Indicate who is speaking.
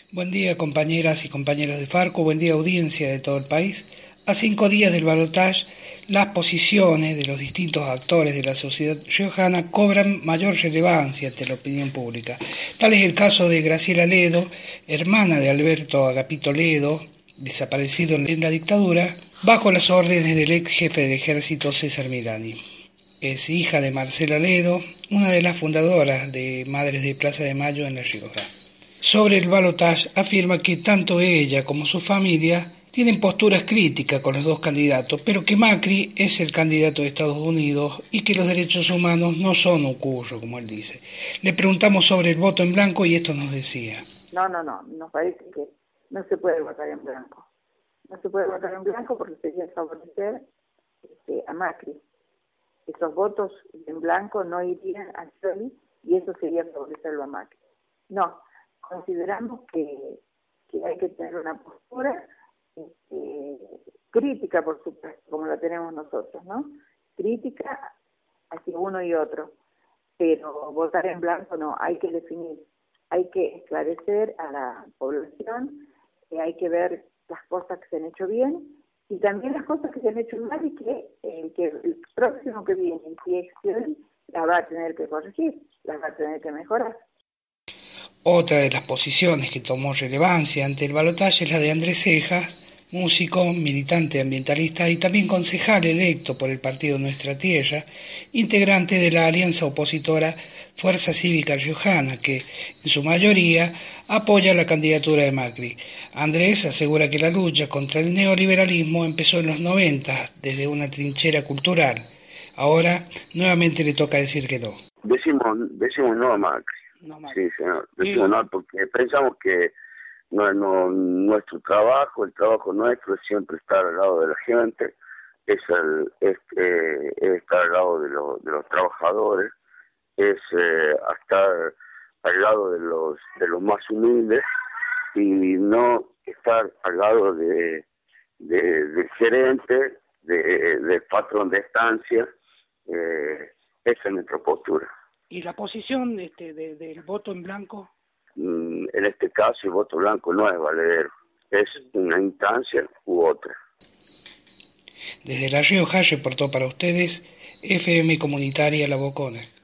Speaker 1: Buen día, compañeras y compañeros de Farco, buen día, audiencia de todo el país. A 5 días del balotaje, las posiciones de los distintos actores de la sociedad riojana cobran mayor relevancia ante la opinión pública. Tal es el caso de Graciela Ledo, hermana de Alberto Agapito Ledo, desaparecido en la dictadura, bajo las órdenes del ex jefe del ejército César Milani. Es hija de Marcela Ledo, una de las fundadoras de Madres de Plaza de Mayo en La Rioja. Sobre el balotaje afirma que tanto ella como su familia tienen posturas críticas con los dos candidatos, pero que Macri es el candidato de Estados Unidos y que los derechos humanos no son un curro, como él dice. Le preguntamos sobre el voto en blanco y esto nos decía.
Speaker 2: No, nos parece que no se puede votar en blanco. No se puede votar en blanco porque sería favorecer a Macri. Esos votos en blanco no irían a Scioli y eso sería favorecerlo a Macri. No, consideramos que hay que tener una postura crítica, por supuesto, como la tenemos nosotros, ¿no? Crítica hacia uno y otro, pero votar en blanco no, hay que definir, hay que esclarecer a la población, hay que ver las cosas que se han hecho bien y también las cosas que se han hecho mal y que el próximo que viene, si es Scioli, las va a tener que corregir, las va a tener que mejorar.
Speaker 1: Otra de las posiciones que tomó relevancia ante el balotaje es la de Andrés Cejas, músico, militante ambientalista y también concejal electo por el partido Nuestra Tierra, integrante de la alianza opositora Fuerza Cívica Riojana, que en su mayoría apoya la candidatura de Macri. Andrés asegura que la lucha contra el neoliberalismo empezó en los 90 desde una trinchera cultural. Ahora nuevamente le toca decir que no.
Speaker 3: Decimos no a Macri.
Speaker 1: No,
Speaker 3: sí, señor. Decimos no porque pensamos que nuestro trabajo, el trabajo nuestro es siempre estar al lado de la gente, es estar al lado de los trabajadores, es estar al lado de los más humildes y no estar al lado del gerente, del patrón de estancia. Esa es nuestra postura.
Speaker 1: ¿Y la posición del voto en blanco?
Speaker 3: En este caso el voto blanco no es valedero, es una instancia u otra.
Speaker 1: Desde La Rioja reportó para ustedes FM Comunitaria La Bocona.